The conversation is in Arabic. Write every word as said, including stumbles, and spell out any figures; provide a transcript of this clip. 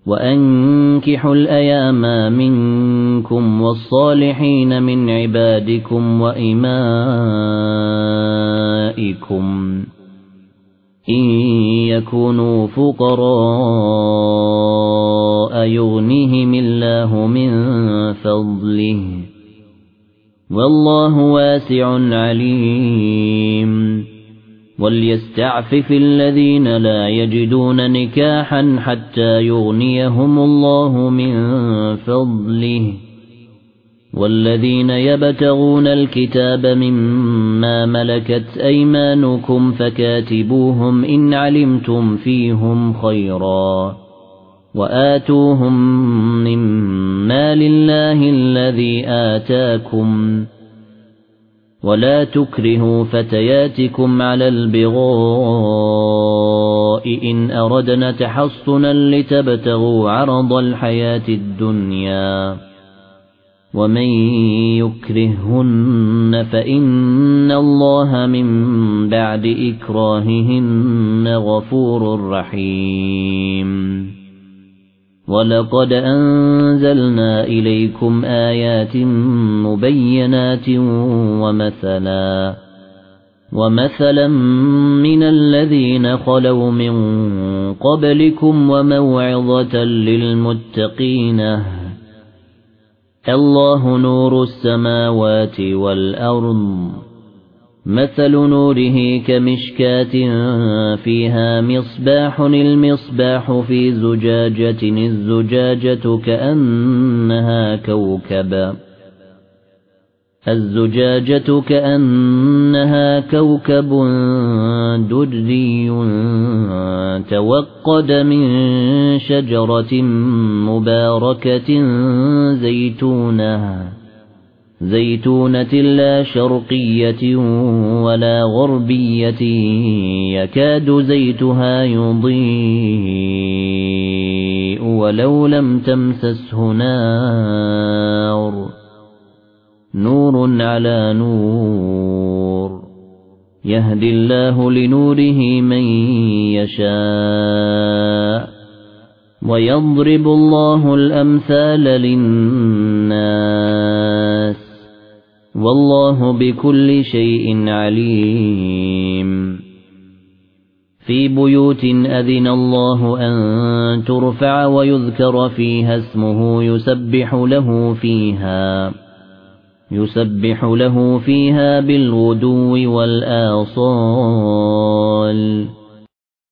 وأنكحوا الأيام منكم والصالحين من عبادكم وإمائكم إن يكونوا فقراء يغنيهم الله من فضله والله واسع عليم وليستعفف الذين لا يجدون نكاحا حتى يغنيهم الله من فضله والذين يبتغون الكتاب مما ملكت أيمانكم فكاتبوهم إن علمتم فيهم خيرا وآتوهم مما لله الذي آتاكم ولا تكرهوا فتياتكم على البغاء إن أردنا تحصنا لتبتغوا عرض الحياة الدنيا ومن يكرههن فإن الله من بعد إكراههن غفور رحيم ولقد أنزلنا إليكم آيات مبينات ومثلا ومثلا من الذين خلوا من قبلكم وموعظة للمتقين الله نور السماوات والأرض مثل نوره كمشكاة فيها مصباح المصباح في زجاجة الزجاجة كأنها كوكب الزجاجة كأنها كوكب دري توقد من شجرة مباركة زيتونة زيتونة لا شرقية ولا غربية يكاد زيتها يضيء ولو لم تمسسه نار نور على نور يهدي الله لنوره من يشاء ويضرب الله الأمثال للناس والله بكل شيء عليم في بيوت أذن الله أن ترفع ويذكر فيها اسمه يسبح له فيها يسبح له فيها بالغدو والآصال